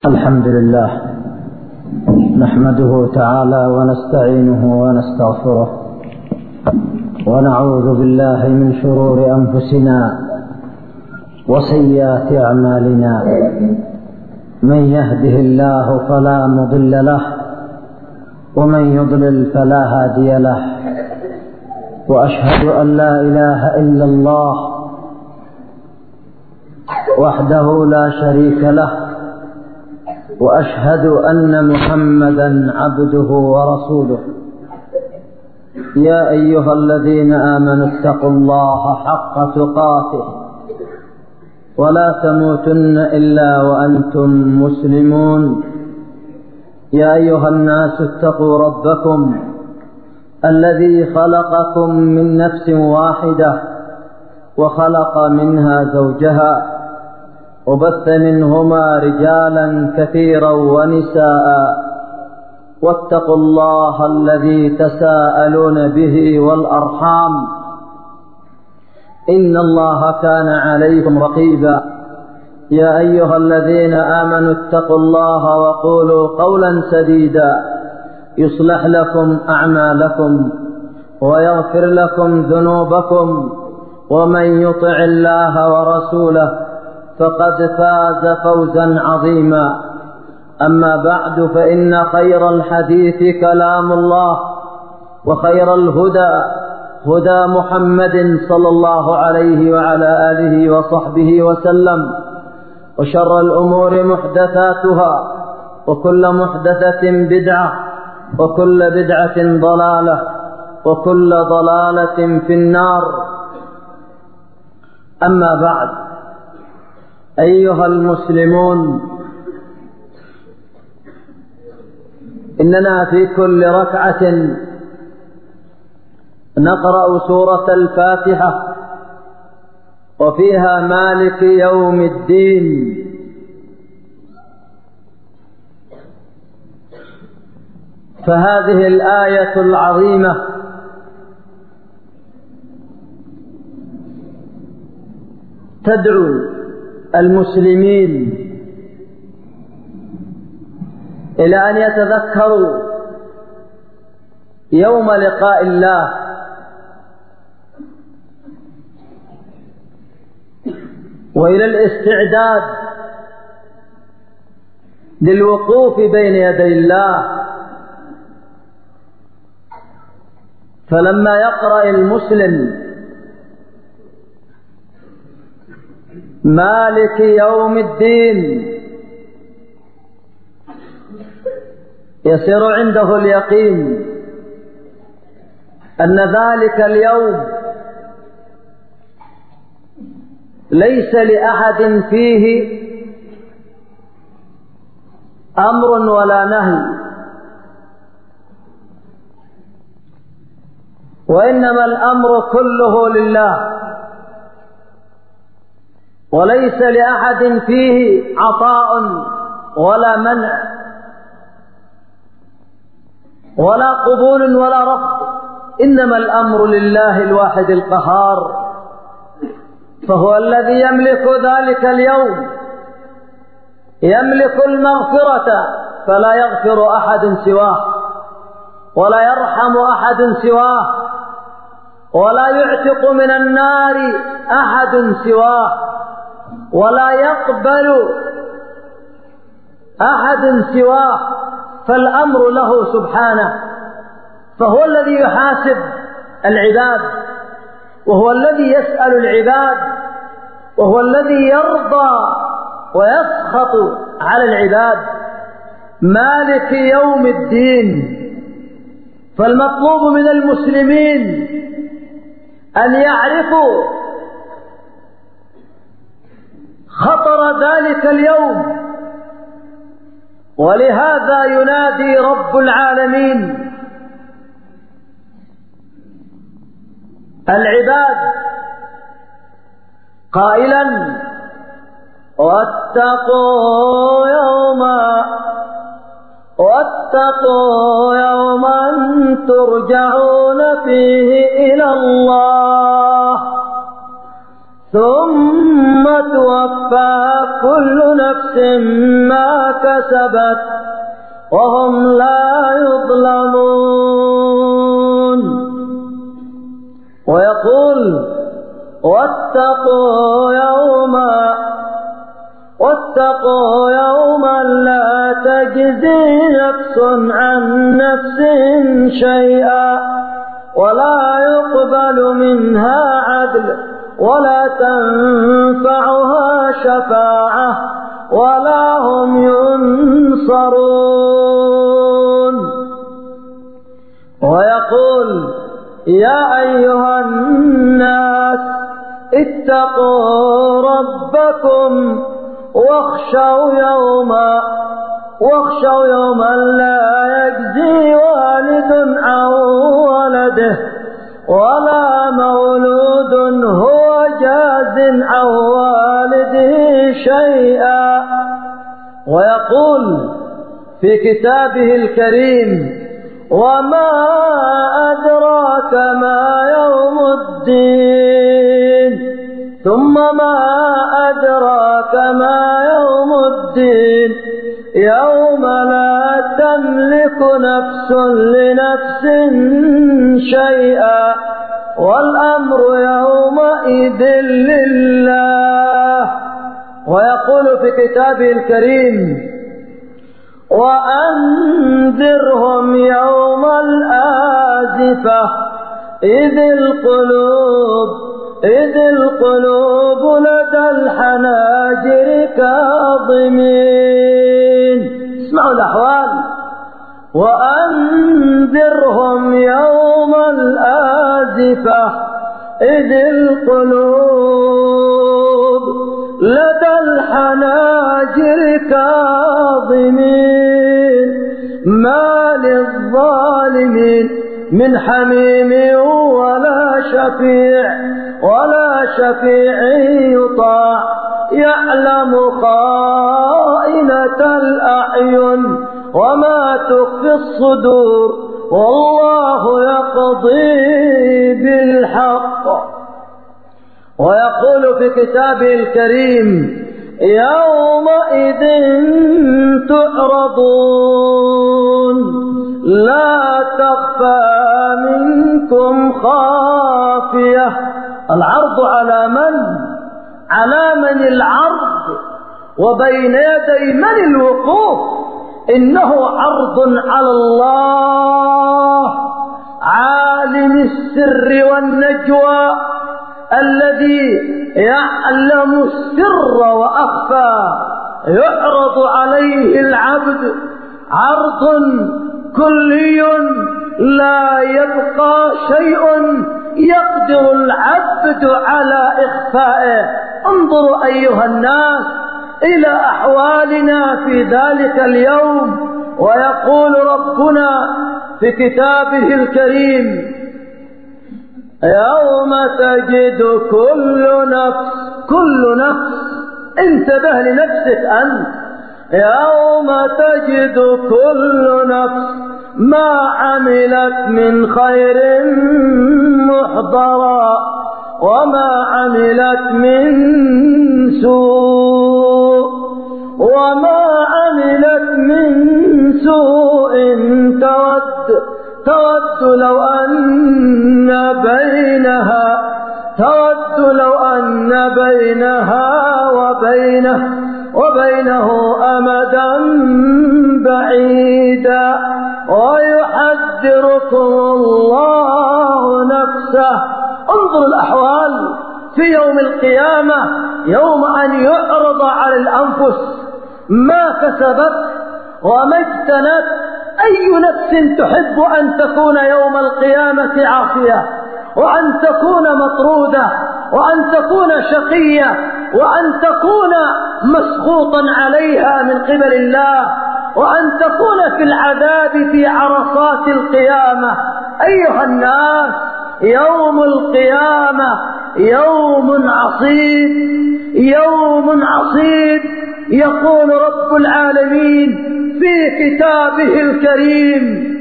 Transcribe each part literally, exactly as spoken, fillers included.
الحمد لله نحمده تعالى ونستعينه ونستغفره ونعوذ بالله من شرور أنفسنا وسيئات أعمالنا. من يهده الله فلا مضل له ومن يضلل فلا هادي له، وأشهد أن لا إله إلا الله وحده لا شريك له، وأشهد أن محمدا عبده ورسوله. يا أيها الذين آمنوا اتقوا الله حق تقاته ولا تموتن إلا وأنتم مسلمون. يا أيها الناس اتقوا ربكم الذي خلقكم من نفس واحدة وخلق منها زوجها وبث منهما رجالا كثيرا ونساء، واتقوا الله الذي تساءلون به والأرحام إن الله كان عليكم رقيبا. يا أيها الذين آمنوا اتقوا الله وقولوا قولا سديدا يصلح لكم أعمالكم ويغفر لكم ذنوبكم، ومن يطع الله ورسوله فقد فاز فوزا عظيما. أما بعد، فإن خير الحديث كلام الله، وخير الهدى هدى محمد صلى الله عليه وعلى آله وصحبه وسلم، وشر الأمور محدثاتها، وكل محدثة بدعة، وكل بدعة ضلالة، وكل ضلالة في النار. أما بعد، أيها المسلمون، إننا في كل ركعة نقرأ سورة الفاتحة وفيها مالك يوم الدين. فهذه الآية العظيمة تدعو المسلمين إلى أن يتذكروا يوم لقاء الله، وإلى الاستعداد للوقوف بين يدي الله. فلما يقرأ المسلم مالك يوم الدين يصير عنده اليقين أن ذلك اليوم ليس لأحد فيه أمر ولا نهي، وإنما الأمر كله لله، وليس لأحد فيه عطاء ولا منع ولا قبول ولا رفض، إنما الأمر لله الواحد القهار. فهو الذي يملك ذلك اليوم، يملك المغفرة فلا يغفر أحد سواه، ولا يرحم أحد سواه، ولا يعتق من النار أحد سواه، ولا يقبل أحد سواه. فالأمر له سبحانه، فهو الذي يحاسب العباد، وهو الذي يسأل العباد، وهو الذي يرضى ويسخط على العباد. مالك يوم الدين. فالمطلوب من المسلمين أن يعرفوا خطر ذلك اليوم، ولهذا ينادي رب العالمين العباد قائلا: واتقوا يوما واتقوا يوما ترجعون فيه إلى الله ثم ثم توفى كل نفس ما كسبت وهم لا يظلمون. ويقول واتقوا يوما واتقوا يوما لا تجزي نفس عن نفس شيئا ولا يقبل منها عدل ولا تنفعها شفاعة ولا هم ينصرون. ويقول يا أيها الناس اتقوا ربكم واخشوا يوما واخشوا يوما لا يجزي والد عن ولده ولا مولود هو جاز عن والده شيئا. ويقول في كتابه الكريم وما أدراك ما يوم الدين ثم ما أدراك ما يوم الدين يوم لا تملك نفس لنفس شيئا والأمر يومئذ لله. ويقول في كتابه الكريم وأنذرهم يوم الآزفة إذ القلوب إذ القلوب لدى الحناجر كاظمين. اسمعوا الأحوال. وأنذرهم يوم الآزفة إذ القلوب لدى الحناجر كاظمين ما للظالمين من حميم ولا شفيع ولا شفيع يطاع يعلم خائنة الأعين وما تخفي الصدور والله يقضي بالحق. ويقول في كتابه الكريم يومئذ تعرضون لا تخفى منكم خافية. العرض على من؟ على من العرض وبين يدي من الوقوف؟ إنه عرض على الله عالم السر والنجوى الذي يعلم السر وأخفى. يعرض عليه العبد عرض كلي لا يبقى شيء يقدر العبد على إخفائه. انظروا أيها الناس إلى أحوالنا في ذلك اليوم. ويقول ربنا في كتابه الكريم يوم تجد كل نفس كل نفس انتبه لنفسك أنت يوم تجد كل نفس ما عملت من خير محضرا وما عملت من سوء وما عملت من سوء تود تود لو أن بينها تود لو أن بينها وبينه وبينه أمدا بعيدا ويحذركم الله نفسه. انظر الأحوال في يوم القيامة يوم أن يعرض على الأنفس ما كسبت وما اجتنت. أي نفس تحب أن تكون يوم القيامة عاصية وأن تكون مطرودة وأن تكون شقية وأن تكون مسخوطا عليها من قبل الله وأن تكون في العذاب في عرصات القيامة؟ أيها الناس يوم القيامة يوم عصيب يوم عصيب. يقول رب العالمين في كتابه الكريم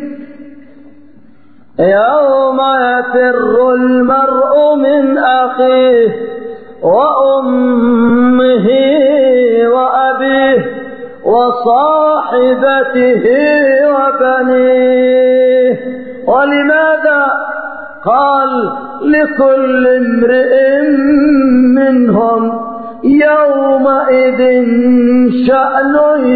يوم يفر المرء من أخيه وأمه وأبيه وصاحبته وبنيه. ولماذا؟ قال لكل امرئ منهم يومئذ شأن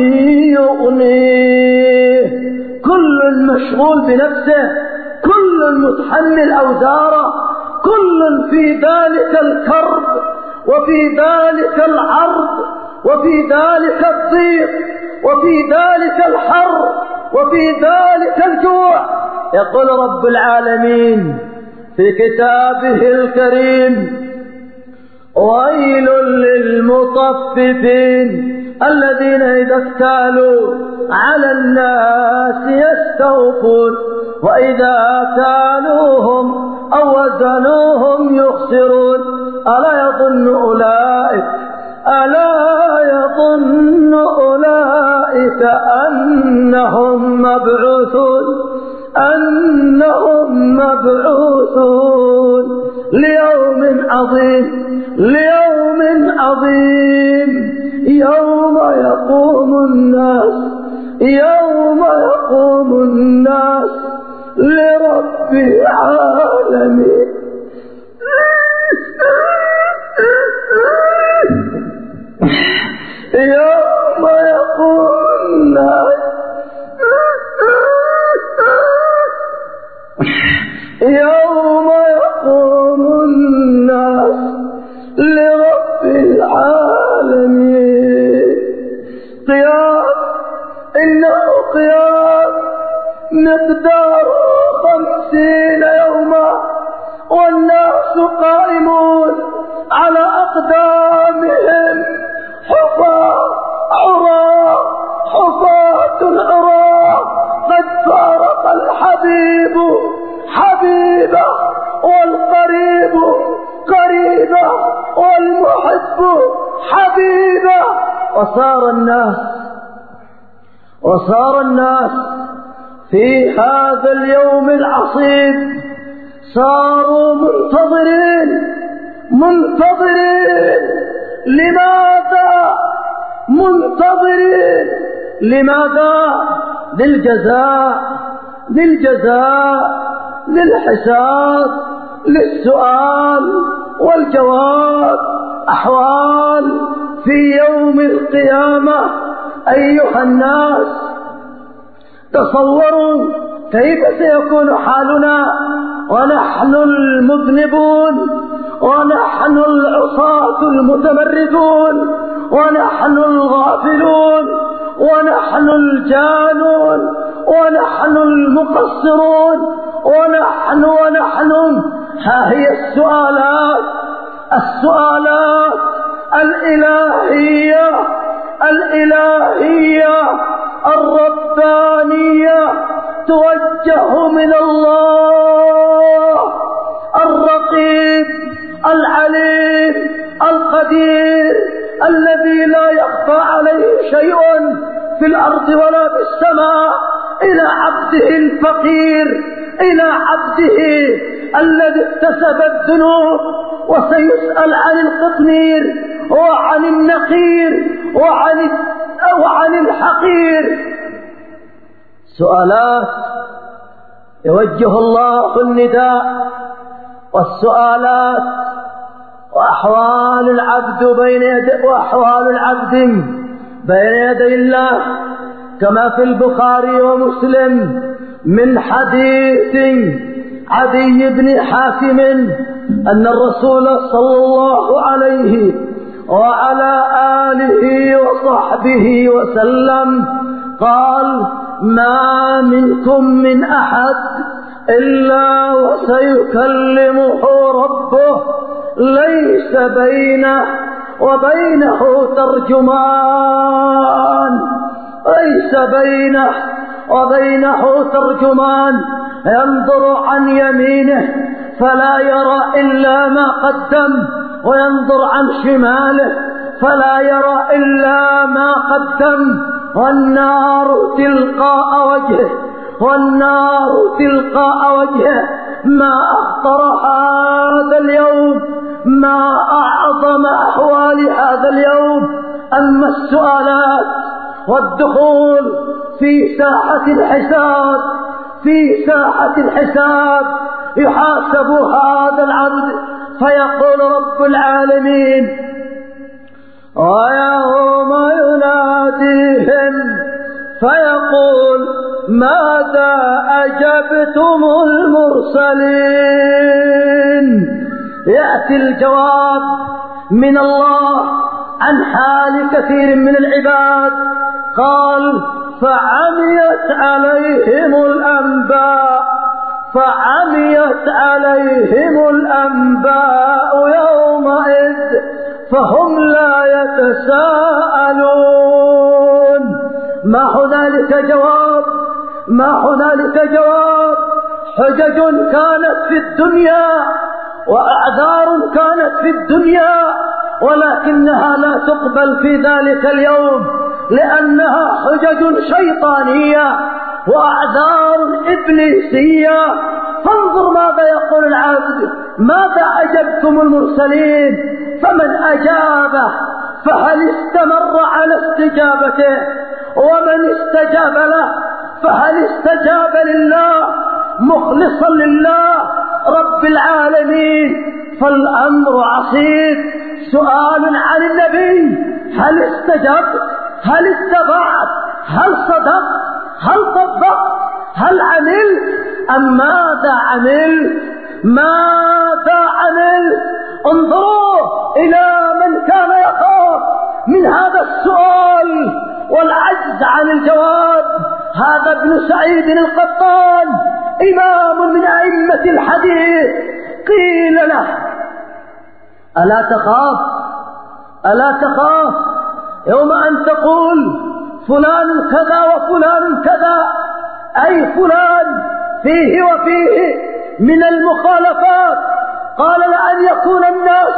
يغنيه. كل مشغول بنفسه، كل متحمل أوزاره، كل في ذلك الكرب وفي ذلك العرض وفي ذلك الضيق وفي ذلك الحر وفي ذلك الجوع. يقول رب العالمين في كتابه الكريم: ويل للمطففين الذين إذا اكتالوا على الناس يستوفون وإذا كالوهم أو وزنوهم يخسرون. ألا يظن أولئك ألا يظن أولئك أنهم مبعوثون أنهم مبعوثون ليوم عظيم ليوم عظيم يوم يقوم الناس يوم يقوم الناس لرب العالمين. يوم يقوم الناس يوم يقوم الناس لرب العالمين. قيام، إنه قيام مقدار خمسين يوما والناس قائمون على أقدامهم حفاة عراة حفاة عراة قد فارق الحبيب حبيبه والقريب قريبه والمحب حبيبه. وصار الناس وصار الناس في هذا اليوم العصيب صاروا منتظرين منتظرين. لماذا منتظرين؟ لماذا؟ للجزاء للجزاء للحساب للسؤال والجواب. أحوال في يوم القيامة. أيها الناس، تصوروا كيف سيكون حالنا ونحن المذنبون ونحن العصاة المتمردون ونحن الغافلون ونحن الجانون ونحن المقصرون ونحن ونحن ها هي السؤالات السؤالات الإلهية الإلهية الربانية توجه من الله الرقيب العليم القدير الذي لا يخفى عليه شيء في الأرض ولا في السماء إلى عبده الفقير، إلى عبده الذي اكتسب الذنوب وسيسأل عن القطمير وعن النقير وعن وعن الحقير. سؤالات يوجه الله النداء والسؤالات وأحوال العبد بين يدي وأحوال العبد بين يدي الله، كما في البخاري ومسلم من حديث عدي بن حاتم أن الرسول صلى الله عليه وعلى آله وصحبه وسلم قال: ما منكم من أحد إلا وسيكلمه ربه ليس بينه وبينه ترجمان ليس بينه وبينه ترجمان ينظر عن يمينه فلا يرى إلا ما قدم وينظر عن شماله فلا يرى إلا ما قدم، والنار تلقاء وجهه والنار تلقاء وجهه. ما أخطر هذا اليوم ما أعظم أحوال هذا اليوم. أما السؤالات والدخول في ساحة الحساب، في ساحة الحساب يحاسب هذا العبد فيقول رب العالمين: ويوم يناديهم فيقول ماذا أجبتم المرسلين. يأتي الجواب من الله عن حال كثير من العباد، قال: فعميت عليهم الأنباء فعميت عليهم الأنباء يومئذ فهم لا يتساءلون. ما هنالك جواب، ما هنالك جواب. حجج كانت في الدنيا وأعذار كانت في الدنيا، ولكنها لا تقبل في ذلك اليوم، لأنها حجج شيطانية وأعذار إبليسية. فانظر ماذا يقول العبد: ماذا أجبتم المرسلين؟ فمن أجاب فهل استمر على استجابته؟ ومن استجاب له فهل استجاب لله مخلصا لله رب العالمين؟ فالأمر عصيب. سؤال عن النبي: هل استجبت؟ هل اتبعت؟ هل صدقت؟ هل طبقت؟ هل عملت؟ أم ماذا عملت؟ ماذا عملت؟ انظروا إلى من كان يخاف من هذا السؤال والعجز عن الجواب. هذا ابن سعيد القطان، إمام من أئمة الحديث، قيل له: ألا تخاف ألا تخاف يوم أن تقول فلان كذا وفلان كذا، أي فلان فيه وفيه من المخالفات؟ قال: لأن يكون الناس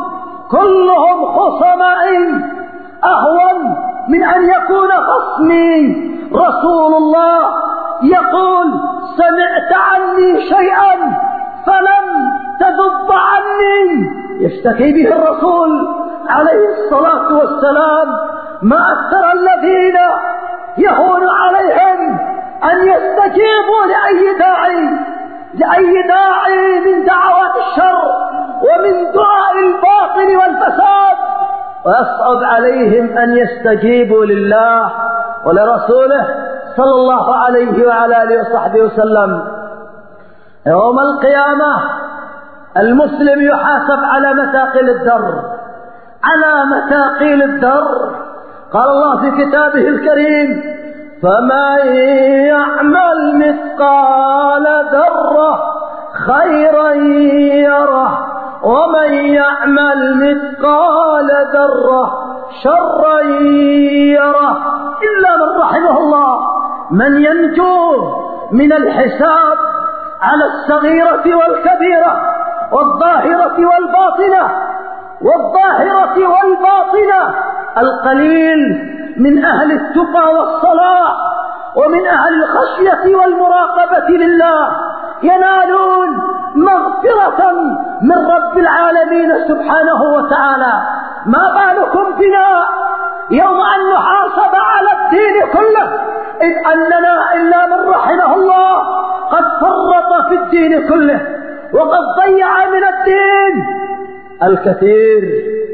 كلهم خصمائي أهون من أن يكون خصمي. رسول الله يقول: سمعت عني شيئا فلم تذب عني. يشتكي به الرسول عليه الصلاة والسلام. ما أكثر الذين يهون عليهم أن يستجيبوا لأي داعي لأي داعي من دعوات الشر ومن دعاء الباطل والفساد، ويصعب عليهم أن يستجيبوا لله ولرسوله صلى الله عليه وعلى آله وصحبه وسلم. يوم القيامة المسلم يحاسب على مثاقيل الدر، على مثاقيل الدر. قال الله في كتابه الكريم: فمن يعمل مثقال ذرة خيرا يره ومن يعمل مثقال ذرة شرا يره، إلا من رحمه الله، من ينجو من الحساب على الصغيرة والكبيرة والظاهرة والباطنة والظاهرة والباطنة. القليل من أهل التقى والصلاح ومن أهل الخشية والمراقبة لله ينالون مغفرة من رب العالمين سبحانه وتعالى. ما بالكم بنا يوم أن نحاسب على الدين كله، إذ أننا إلا من رحمه الله قد فرط في الدين كله وقد ضيع من الدين الكثير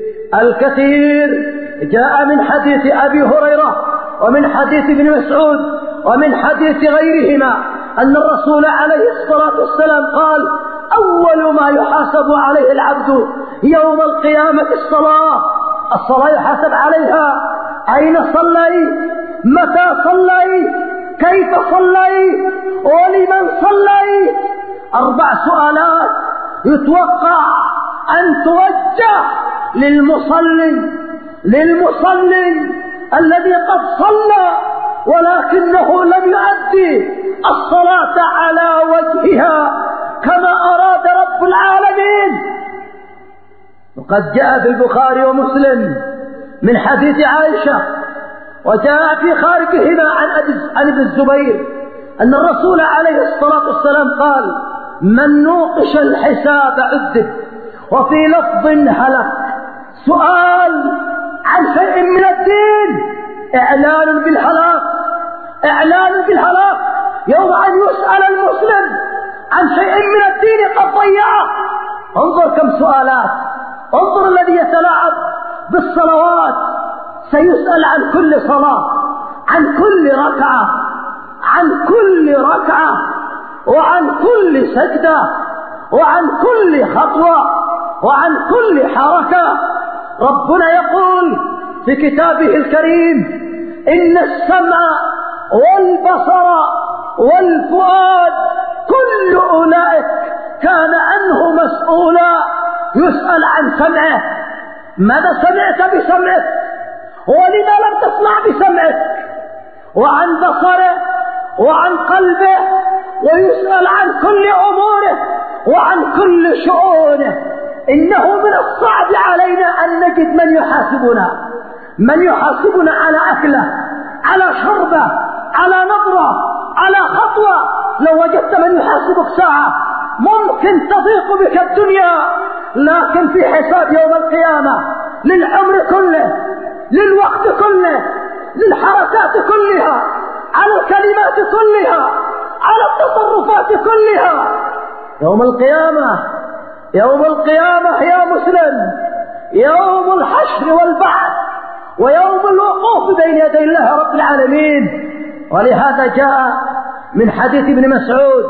الكثير. جاء من حديث أبي هريرة ومن حديث ابن مسعود ومن حديث غيرهما أن الرسول عليه الصلاة والسلام قال: أول ما يحاسب عليه العبد يوم القيامة الصلاة. الصلاة يحاسب عليها: أين صليت؟ متى صليت؟ كيف صليت؟ ولمن صليت؟ أربع سؤالات يتوقع أن توجه للمصلي للمصلي الذي قد صلى ولكنه لم يؤدي الصلاة على وجهها كما أراد رب العالمين. وقد جاء في البخاري ومسلم من حديث عائشة، وجاء في خارجهما عن ابن الزبير أن الرسول عليه الصلاة والسلام قال: من نوقش الحساب عذب وفي لفظ هلك. سؤال عن شيء من الدين، إعلان بالهلاك، إعلان بالهلاك. يوم أن يسأل المسلم عن شيء من الدين قد ضيعه. انظر كم سؤالات، انظر الذي يتلاعب بالصلوات سيسأل عن كل صلاة، عن كل ركعة، عن كل ركعة، وعن كل سجدة، وعن كل خطوة، وعن كل حركة. ربنا يقول في كتابه الكريم: إن السمع والبصر والفؤاد كل أولئك كان عنه مسؤولا. يسأل عن سمعه، ماذا سمعت بسمعك؟ ولما لم تسمع بسمعك؟ وعن بصره وعن قلبه، ويسأل عن كل أموره وعن كل شؤونه. إنه من الصعب علينا أن نجد من يحاسبنا، من يحاسبنا على أكله، على شربه، على نظرة، على خطوة. لو وجدت من يحاسبك ساعة ممكن تضيق بك الدنيا، لكن في حساب يوم القيامة للعمر كله، للوقت كله، للحركات كلها، على الكلمات كلها، على التصرفات كلها. يوم القيامة، يوم القيامة يا مسلم، يوم الحشر والبعث، ويوم الوقوف بين يدي الله رب العالمين. ولهذا جاء من حديث ابن مسعود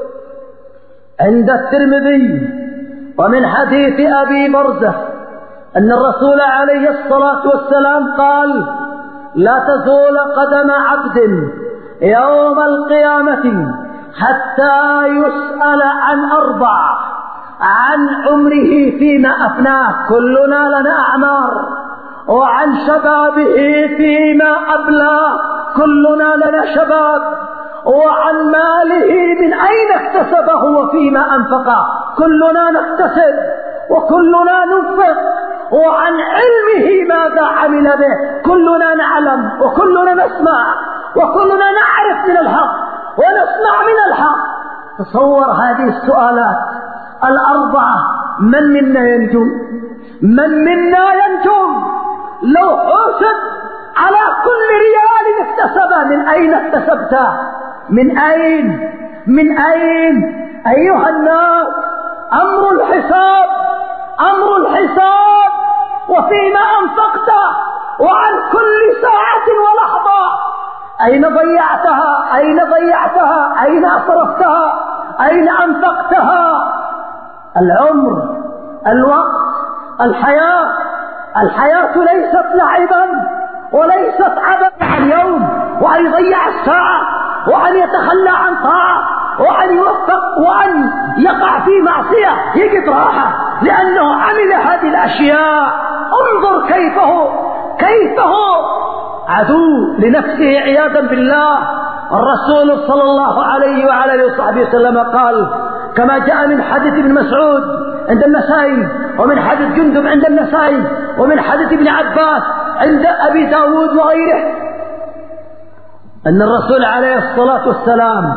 عند الترمذي ومن حديث أبي برزة أن الرسول عليه الصلاة والسلام قال: لا تزول قدم عبد يوم القيامة حتى يسأل عن أربع: عن عمره فيما أفناه، كلنا لنا أعمار، وعن شبابه فيما أبلاه، كلنا لنا شباب، وعن ماله من أين اكتسبه وفيما أنفقه، كلنا نكتسب وكلنا ننفق، وعن علمه ماذا عمل به، كلنا نعلم وكلنا نسمع وكلنا نعرف من الحق ونسمع من الحق. تصور هذه السؤالات الأربعة، من منا ينجو؟ من منا ينجو؟ لو حسب على كل ريال اكتسبه، من أين اكتسبته؟ من أين؟ من أين؟ أيها الناس، أمر الحساب، أمر الحساب، وفيما أنفقته، وعن كل ساعة ولحظة. أين ضيعتها؟ أين ضيعتها؟ أين أصرفتها؟ أين أنفقتها؟ العمر، الوقت، الحياة. الحياة ليست لعبا وليست عبثا. اليوم وأن يضيع الساعة، وأن يتخلى عن طاعة، وأن يوفق، وأن يقع في معصية يجد راحة لأنه عمل هذه الأشياء. انظر كيف هو كيف هو عدو لنفسه عياذا بالله. الرسول صلى الله عليه وعلى اله وصحبه وسلم قال كما جاء من حديث ابن مسعود عند النسائي، ومن حديث جندب عند النسائي، ومن حديث ابن عباس عند أبي داود وغيره، أن الرسول عليه الصلاة والسلام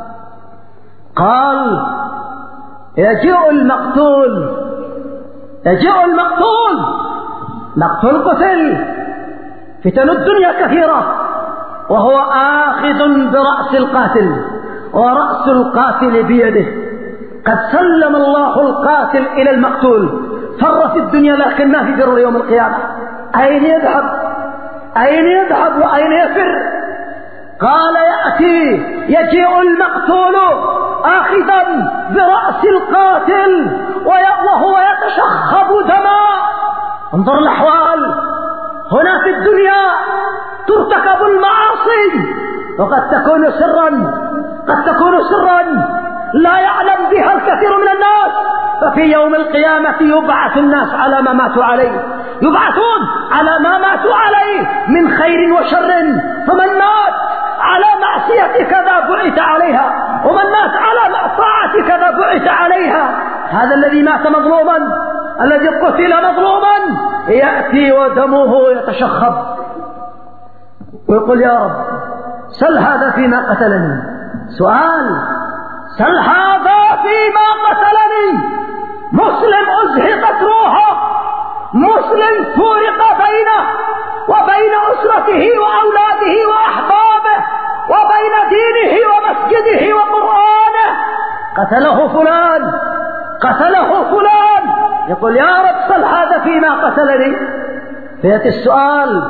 قال: يجيء المقتول، يجيء المقتول، مقتول قتل، فتن الدنيا كثيرة، وهو آخذ برأس القاتل، ورأس القاتل بيده. قد سلم الله القاتل إلى المقتول، فر في الدنيا لكن ما في فر يوم القيامة. أين يذهب؟ أين يذهب وأين يفر؟ قال: يأتي يجيء المقتول آخذا برأس القاتل وهو يتشخب دماء. انظر الأحوال هنا في الدنيا، ترتكب المعاصي، وقد تكون سرا، قد تكون سرا لا يعلم بها الكثير من الناس. ففي يوم القيامة يبعث الناس على ما ماتوا عليه، يبعثون على ما ماتوا عليه من خير وشر. فمن مات على معصية كذا بعث عليها، ومن مات على طاعة كذا بعث عليها. هذا الذي مات مظلوما، الذي قتل مظلوما، يأتي ودمه يتشخب ويقول: يا رب سل هذا فيما قتلني. سؤال: سل هذا فيما قتلني. مسلم أزهقت روحه، مسلم فورق بينه وبين أسرته وأولاده وأحبابه وبين دينه ومسجده وقرآنه. قتله فلان قتله فلان، يقول يا رب صل هذا فيما قتلني. فيأتي السؤال: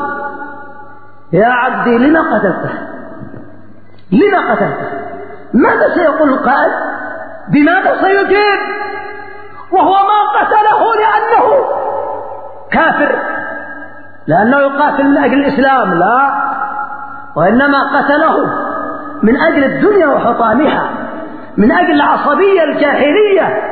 يا عبدي لما قتلته؟ لما قتلته؟ ماذا سيقول القائل؟ بماذا سيجيب وهو ما قتله لأنه كافر، لأنه يقاتل من أجل الإسلام؟ لا، وإنما قتله من أجل الدنيا وحطامها، من أجل العصبية الجاهلية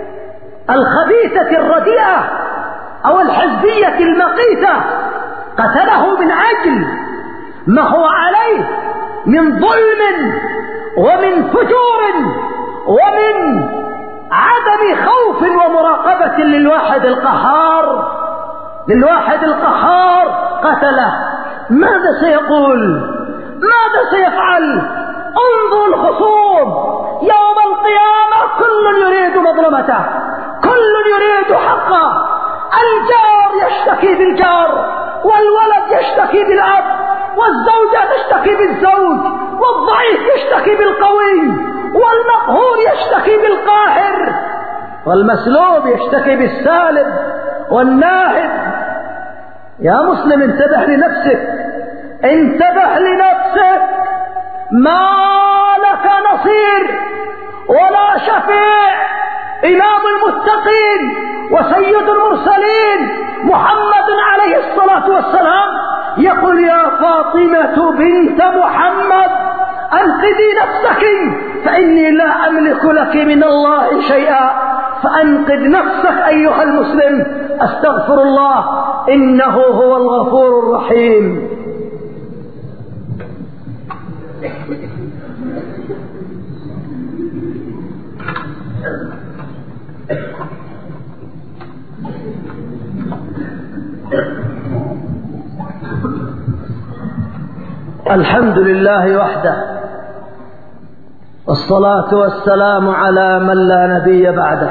الخبيثة الرديئة أو الحزبية المقيتة. قتله من أجل ما هو عليه من ظلم ومن فجور ومن عدم خوف ومراقبة للواحد القهار، للواحد القهار قتله. ماذا سيقول؟ ماذا سيفعل؟ انظر الخصوم يوم القيامة كل يريد مظلمته، كل يريد حقه. الجار يشتكي بالجار، والولد يشتكي بالأب، والزوجة تشتكي بالزوج، والضعيف يشتكي بالقوي، والمقهور يشتكي بالقاهر، والمسلوب يشتكي بالسالب والناهب. يا مسلم انتبه لنفسك، انتبه لنفسك، ما لك نصير ولا شفيع. إمام المتقين وسيد المرسلين محمد عليه الصلاة والسلام يقول: يا فاطمة بنت محمد أنقذي نفسك فإني لا أملك لك من الله شيئا، فأنقذ نفسك أيها المسلم. أستغفر الله إنه هو الغفور الرحيم. الحمد لله وحده، والصلاة والسلام على من لا نبي بعده،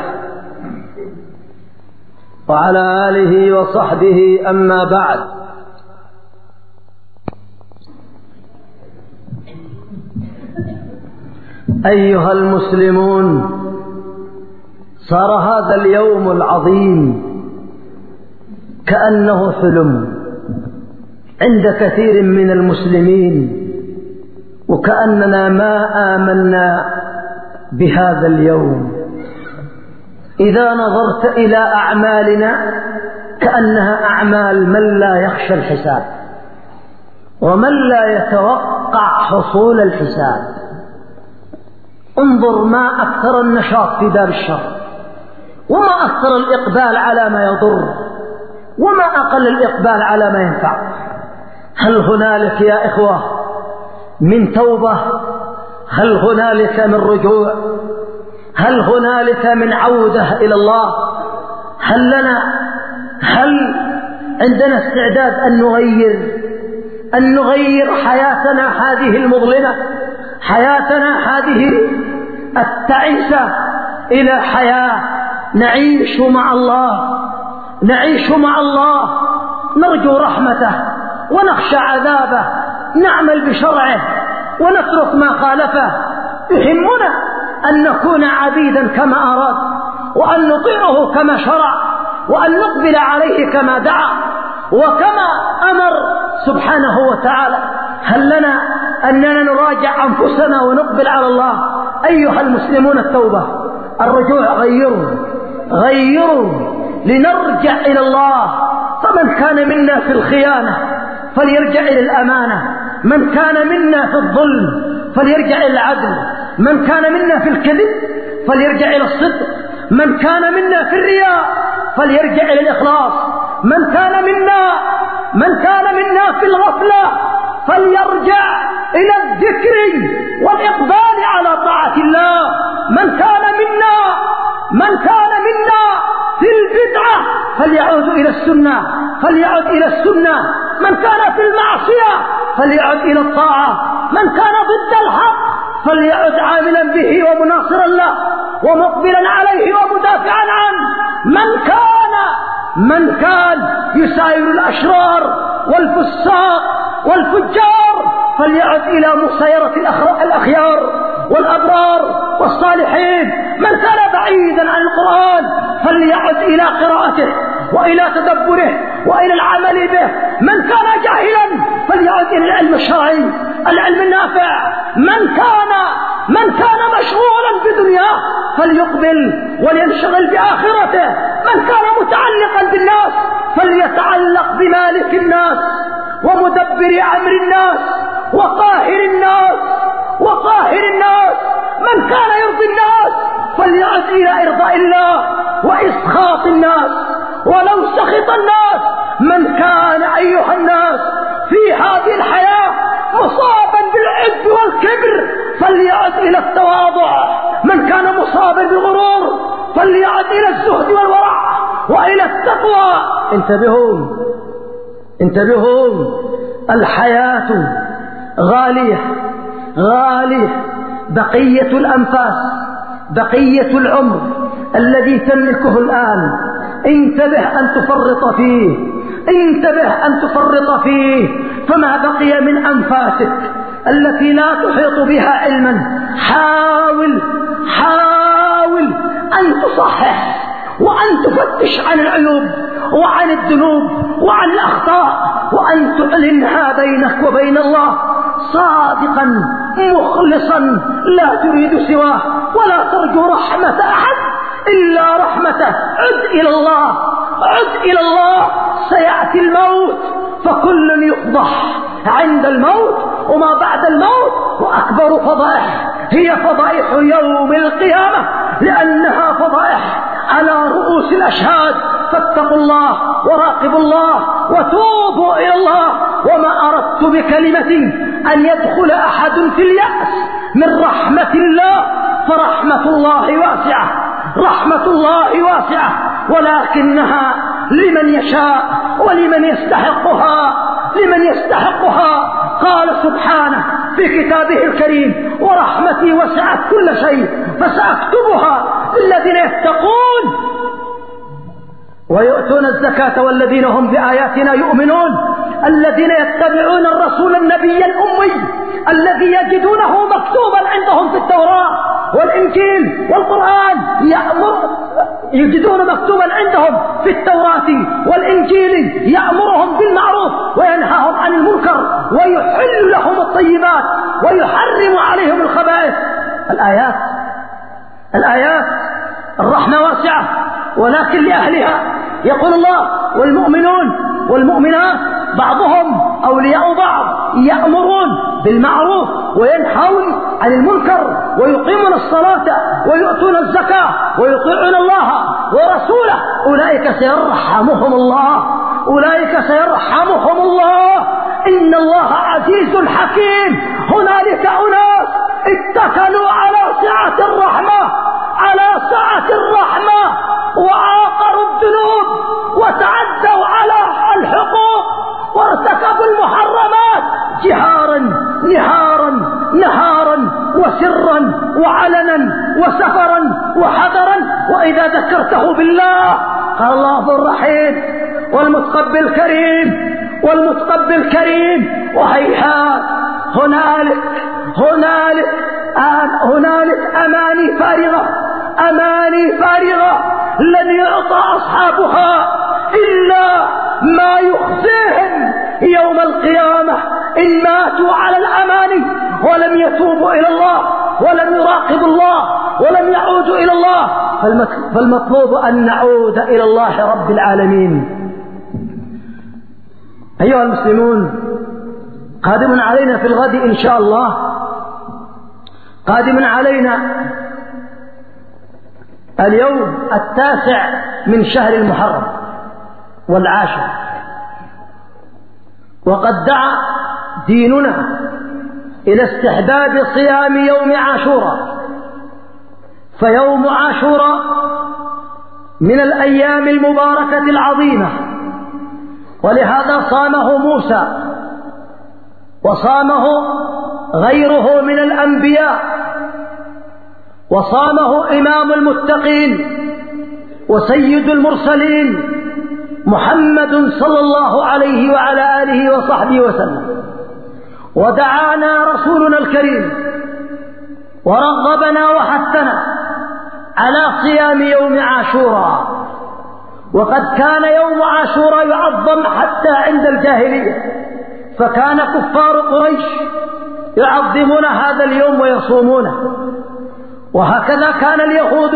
وعلى آله وصحبه. أما بعد، أيها المسلمون، صار هذا اليوم العظيم كأنه حلم عند كثير من المسلمين، وكأننا ما آمنا بهذا اليوم. إذا نظرت إلى أعمالنا كأنها أعمال من لا يخشى الحساب ومن لا يتوقع حصول الحساب. انظر ما أكثر النشاط في باب الشر، وما أكثر الإقبال على ما يضر، وما أقل الإقبال على ما ينفع. هل هنالك يا إخوة من توبة؟ هل هنالك من رجوع؟ هل هنالك من عودة إلى الله؟ هل لنا هل عندنا استعداد أن نغير أن نغير حياتنا هذه المظلمة، حياتنا هذه التعيسة، إلى حياة نعيش مع الله، نعيش مع الله، نرجو رحمته ونخشى عذابه، نعمل بشرعه ونترك ما خالفه. يهمنا أن نكون عبيدا كما أراد، وأن نطيعه كما شرع، وأن نقبل عليه كما دعا وكما أمر سبحانه وتعالى. هل لنا أننا نراجع أنفسنا ونقبل على الله؟ أيها المسلمون، التوبة، الرجوع. غيروا غيروا لنرجع إلى الله. فمن كان منا في الخيانة فليرجع إلى الأمانة، من كان منا في الظلم فليرجع إلى العدل، من كان منا في الكذب فليرجع إلى الصدق، من كان منا في الرياء فليرجع إلى الإخلاص، من كان منا من كان منا في الغفلة فليرجع إلى الذكر والإقبال على طاعة الله، من كان منا من كان منا في البدعة فليعود إلى السنة فليعود إلى السنة، من كان في المعصية فليعود إلى الطاعة، من كان ضد الحق فليعود عاملا به ومناصرا له. ومقبلا عليه ومدافعا عنه. من كان من كان يساير الأشرار والفساق والفجار فليعد إلى مسايرة الأخيار والأبرار والصالحين. من كان بعيدا عن القرآن فليعد إلى قراءته وإلى تدبره وإلى العمل به. من كان جاهلا فليعد إلى العلم الشرعي العلم النافع. من كان من كان مشغولا بدنياه فليقبل ولينشغل بآخرته. من كان متعلقا بالناس فليتعلق بمالك الناس ومدبر أمر الناس وقاهر الناس وقاهر الناس. من كان يرضي الناس فليعد إلى إرضاء الله وإسخاط الناس ولو سخط الناس. من كان أيها الناس في هذه الحياة مصابا بالعز والكبر فليعد إلى التواضع. من كان مصابا بالغرور فليعد إلى الزهد والورع وإلى التقوى. انتبهوا انتبهوا الحياة غالية غالية. بقية الأنفاس بقية العمر الذي تملكه الآن انتبه أن تفرط فيه انتبه أن تفرط فيه. فما بقي من أنفاسك التي لا تحيط بها علما حاول حاول أن تصحح وأن تفتش عن العيوب وعن الذنوب وعن الأخطاء وأن تعلنها بينك وبين الله صادقا مخلصا لا تريد سواه ولا ترجو رحمة أحد إلا رحمته. عد إلى الله عد إلى الله. سيأتي الموت فكل يفضح عند الموت وما بعد الموت. وأكبر فضائح هي فضائح يوم القيامة لأنها فضائح على رؤوس الأشهاد. فاتقوا الله وراقبوا الله وتوبوا إلى الله. وما أردت بكلمة أن يدخل أحد في اليأس من رحمة الله فرحمة الله واسعة رحمة الله واسعة ولكنها لمن يشاء ولمن يستحقها لمن يستحقها. قال سبحانه في كتابه الكريم ورحمتي وسعت كل شيء فسأكتبها للذين يتقون ويؤتون الزكاة والذين هم بآياتنا يؤمنون. الذين يتبعون الرسول النبي الأمي الذي يجدونه مكتوبا عندهم في التوراة والإنجيل والقرآن يأمر يجدون مكتوبا عندهم في التوراة والإنجيل يأمرهم بالمعروف وينهاهم عن المنكر ويحل لهم الطيبات ويحرم عليهم الخبائث. الآيات الآيات الرحمة واسعة ولكن لأهلها. يقول الله والمؤمنون والمؤمنات بعضهم أولياء بعض يأمرون بالمعروف وينهون عن المنكر ويقيمون الصلاة ويؤتون الزكاة ويطيعون الله ورسوله. أولئك سيرحمهم الله أولئك سيرحمهم الله. إن الله عزيز حكيم. هنالك أناس اتكلوا على سعة الرحمة على سعة الرحمة وعاقروا الذنوب وتعدوا على الحقوق وارتكبوا المحرمات جهارا نهارا نهارا وسرا وعلنا وسفرا وحذرا. وإذا ذكرته بالله قال الله الرحيم والمتقبل كريم والمتقبل كريم. وهيهات هنالك هنالك هنالك أماني فارغة أماني فارغة لن يعطى أصحابها إلا ما يخزيهم يوم القيامة إن ماتوا على الأماني ولم يتوبوا إلى الله ولم يراقبوا الله ولم يعودوا إلى الله. فالمطلوب أن نعود إلى الله رب العالمين. أيها المسلمون قادم علينا في الغد إن شاء الله قادم علينا اليوم التاسع من شهر المحرم والعاشر. وقد دعا ديننا إلى استحباب صيام يوم عاشوراء. فيوم عاشوراء من الأيام المباركة العظيمة ولهذا صامه موسى وصامه غيره من الأنبياء وصامه إمام المتقين وسيد المرسلين محمد صلى الله عليه وعلى آله وصحبه وسلم. ودعانا رسولنا الكريم ورغبنا وحثنا على صيام يوم عاشوراء، وقد كان يوم عاشوراء يعظم حتى عند الجاهلية، فكان كفار قريش يعظمون هذا اليوم ويصومونه، وهكذا كان اليهود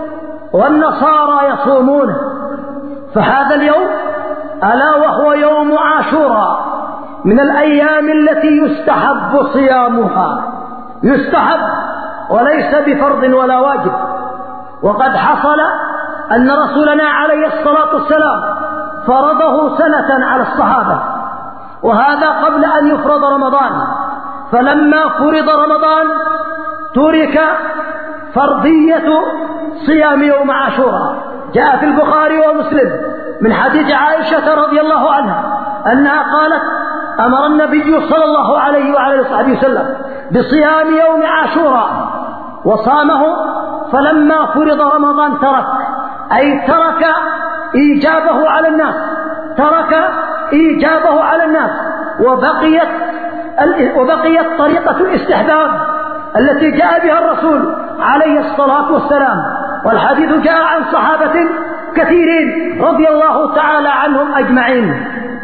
والنصارى يصومونه. فهذا اليوم ألا وهو يوم عاشوراء من الأيام التي يستحب صيامها، يستحب وليس بفرض ولا واجب. وقد حصل أن رسولنا عليه الصلاة والسلام فرضه سنة على الصحابة، وهذا قبل أن يفرض رمضان. فلما فرض رمضان ترك فرضية صيام يوم عاشوراء. جاء في البخاري ومسلم من حديث عائشة رضي الله عنها أنها قالت: أمر النبي صلى الله عليه وعلى آله وسلم بصيام يوم عاشوراء وصامه، فلما فرض رمضان ترك، أي ترك إيجابه على الناس، ترك إيجابه على الناس، وبقيت وبقيت طريقة الاستحباب التي جاء بها الرسول عليه الصلاة والسلام. والحديث جاء عن صحابة كثيرين رضي الله تعالى عنهم أجمعين.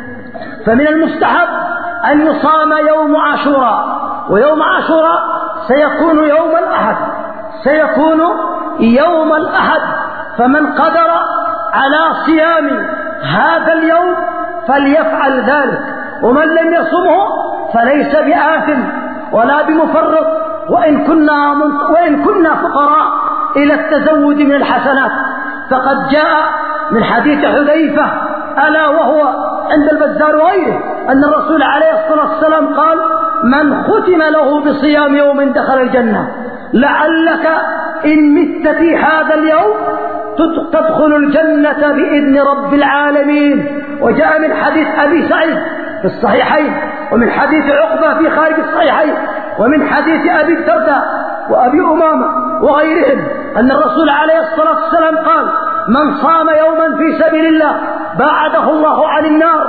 فمن المستحب أن يصام يوم عاشوراء، ويوم عاشوراء سيكون يوم الأحد، سيكون يوم الأحد. فمن قدر على صيام هذا اليوم فليفعل ذلك، ومن لم يصمه فليس بآثم ولا بمفرط، وإن كنا, وإن كنا فقراء إلى التزود من الحسنات. فقد جاء من حديث حذيفة ألا وهو عند البزار وغيره أن الرسول عليه الصلاة والسلام قال: من ختم له بصيام يوم دخل الجنة، لعلك إن مت في هذا اليوم تدخل الجنة بإذن رب العالمين. وجاء من حديث أبي سعيد في الصحيحين، ومن حديث عقبة في خارج الصحيحين، ومن حديث أبي الدرداء وأبي أمامة وغيرهم أن الرسول عليه الصلاة والسلام قال: من صام يوما في سبيل الله باعده الله عن النار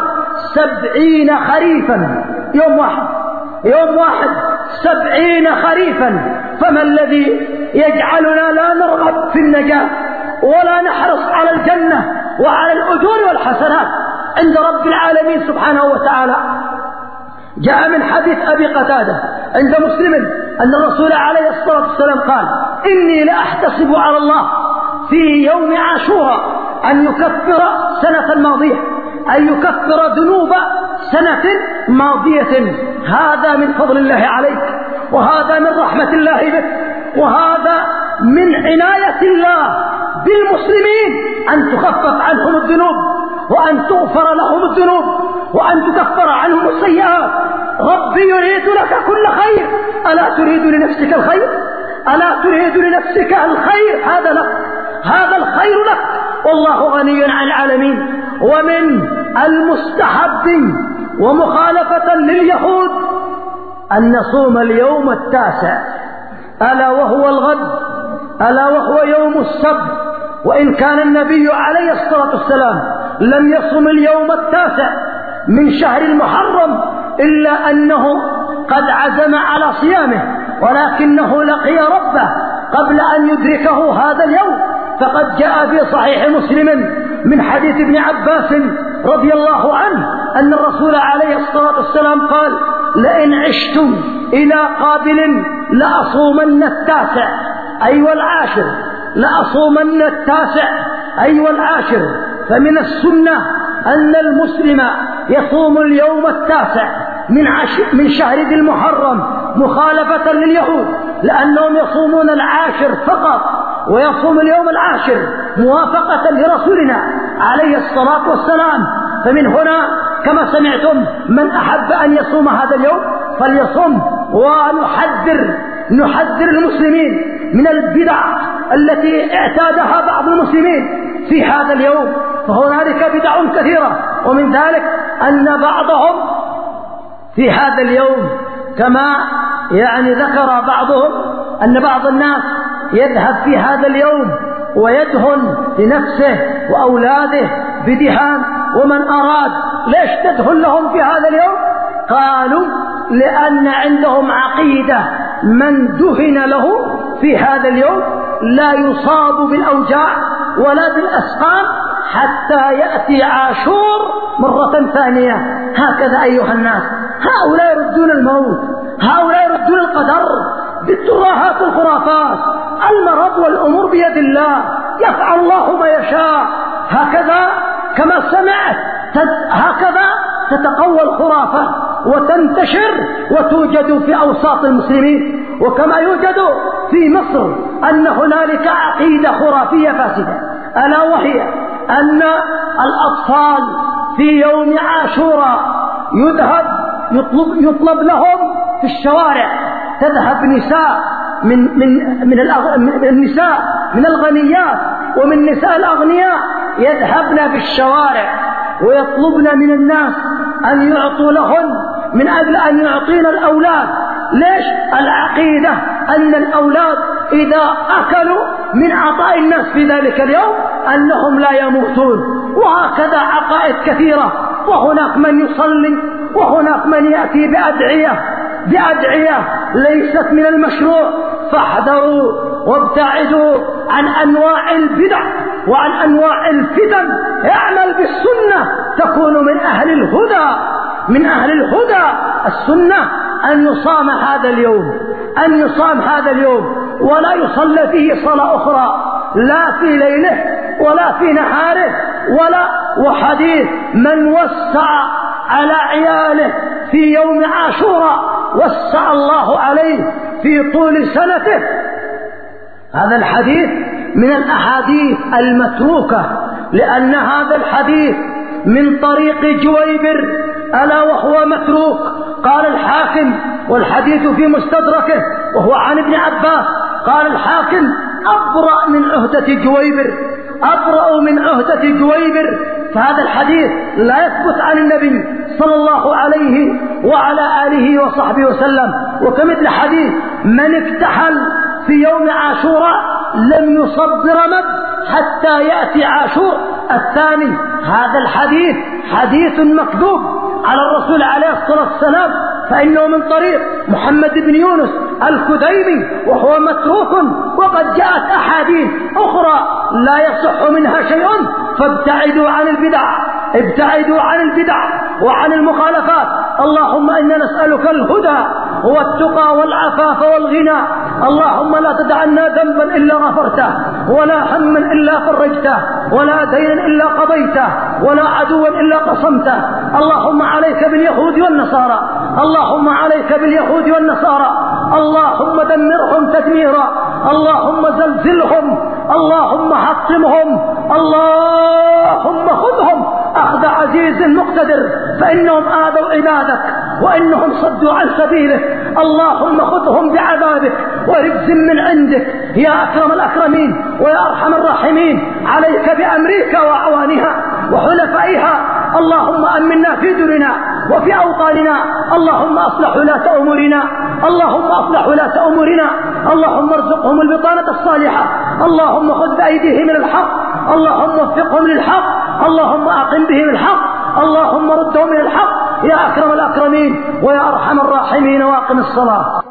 سبعين خريفا. يوم واحد، يوم واحد سبعين خريفا. فما الذي يجعلنا لا نرغب في النجاة ولا نحرص على الجنة وعلى الأجور والحسنات عند رب العالمين سبحانه وتعالى؟ جاء من حديث أبي قتادة عند مسلم أن الرسول عليه الصلاة والسلام قال: إني لأحتسب على الله في يوم عاشوراء أن يكفر سنة ماضية، أن يكفر ذنوب سنة ماضية. هذا من فضل الله عليك، وهذا من رحمة الله بك، وهذا من عناية الله بالمسلمين أن تخفف عنهم الذنوب، وأن تغفر لهم الذنوب، وأن تكفر عنهم السيئات. ربي يريد لك كل خير، ألا تريد لنفسك الخير؟ ألا تريد لنفسك الخير؟ هذا لك، هذا الخير لك، والله غني عن العالمين. ومن المستحب ومخالفة لليهود أن نصوم اليوم التاسع، ألا وهو الغد، ألا وهو يوم السبت. وإن كان النبي عليه الصلاة والسلام لم يصم اليوم التاسع من شهر المحرم إلا أنه قد عزم على صيامه، ولكنه لقي ربه قبل أن يدركه هذا اليوم. فقد جاء في صحيح مسلم من حديث ابن عباس رضي الله عنه أن الرسول عليه الصلاة والسلام قال: لئن عشتم إلى قابل لأصومن التاسع أي والعاشر، لأصومن التاسع أي والعاشر. فمن السنة أن المسلم يصوم اليوم التاسع من, من شهر ذي المحرم مخالفة لليهود، لأنهم يصومون العاشر فقط، ويصوم اليوم العاشر موافقة لرسولنا عليه الصلاة والسلام. فمن هنا كما سمعتم من أحب أن يصوم هذا اليوم فليصوم. ونحذر نحذر المسلمين من البدع التي اعتادها بعض المسلمين في هذا اليوم، فهنالك بدع كثيرة. ومن ذلك أن بعضهم في هذا اليوم كما يعني ذكر بعضهم أن بعض الناس يذهب في هذا اليوم ويدهن لنفسه وأولاده بدهان، ومن أراد ليش تدهن لهم في هذا اليوم؟ قالوا لأن عندهم عقيدة من دهن له في هذا اليوم لا يصاب بالأوجاع ولا بالأسقام حتى يأتي عاشور مرة ثانية. هكذا أيها الناس، هؤلاء يردون الموت، هؤلاء يردون القدر بالترهات والخرافات. المرض والأمور بيد الله، يفعل الله ما يشاء. هكذا كما سمعت هكذا تتقوى الخرافة وتنتشر وتوجد في أوساط المسلمين، وكما يوجد في مصر أن هنالك عقيدة خرافية فاسدة، ألا وهي أن الأطفال في يوم عاشوراء يذهب يطلب, يطلب لهم في الشوارع، تذهب نساء من من من, من النساء من الغنيات ومن نساء الأغنياء يذهبن في الشوارع ويطلبن من الناس أن يعطوا لهن من أجل أن يعطينا الأولاد. ليش؟ العقيدة أن الأولاد إذا أكلوا من عطاء الناس في ذلك اليوم أنهم لا يموتون. وهكذا عقائد كثيرة، وهناك من يصلي وهناك من يأتي بأدعية بأدعية ليست من المشروع. فاحذروا وابتعدوا عن أنواع البدع وعن أنواع الفتن. اعمل بالسنة تكون من أهل الهدى، من أهل الهدى. السنة أن يصام هذا اليوم، أن يصام هذا اليوم ولا يصلى فيه صلاة أخرى، لا في ليله ولا في نهاره ولا. وحديث من وسع على عياله في يوم عاشوراء وسع الله عليه في طول سنته. هذا الحديث من الأحاديث المتروكة، لأن هذا الحديث من طريق جويبر ألا وهو متروك. قال الحاكم والحديث في مستدركه وهو عن ابن عباس، قال الحاكم أبرأ من عهدة جويبر، أبرأ من عهدة جويبر. فهذا الحديث لا يثبت عن النبي صلى الله عليه وعلى آله وصحبه وسلم. وكمثل حديث من اكتحل في يوم عاشوراء لم يصب برمد حتى يأتي عاشور الثاني. هذا الحديث حديث مكذوب على الرسول عليه الصلاة والسلام، فإنه من طريق محمد بن يونس الكديمي وهو متروك. وقد جاءت أحاديث أخرى لا يصح منها شيء. فابتعدوا عن البدع، ابتعدوا عن البدع وعن المخالفات. اللهم إنا نسألك الهدى والتقى والعفاف والغنى. اللهم لا تدع لنا ذنبا إلا غفرته، ولا هما إلا فرجته، ولا دينا إلا قضيته، ولا عدوا إلا قصمته. اللهم عليك باليهود والنصارى، اللهم عليك باليهود والنصارى، اللهم دمرهم تدميرا، اللهم زلزلهم، اللهم حطمهم، اللهم خذهم أخذ عزيز مقتدر، فإنهم آذوا عبادك وإنهم صدوا عن سبيلك. اللهم خذهم بعذابك ورجز من عندك يا أكرم الأكرمين ويا أرحم الراحمين. عليك بأمريكا وأعوانها وحلفائها. اللهم أمنا في دورنا وفي أوطاننا. اللهم أصلح ولاة أمورنا، اللهم أصلح ولاة أمورنا. اللهم ارزقهم البطانة الصالحة. اللهم خذ بأيديهم من الحق، اللهم وفقهم للحق، اللهم أقم بهم الحق، اللهم ردهم من الحق يا أكرم الأكرمين ويا أرحم الراحمين. واقم الصلاة.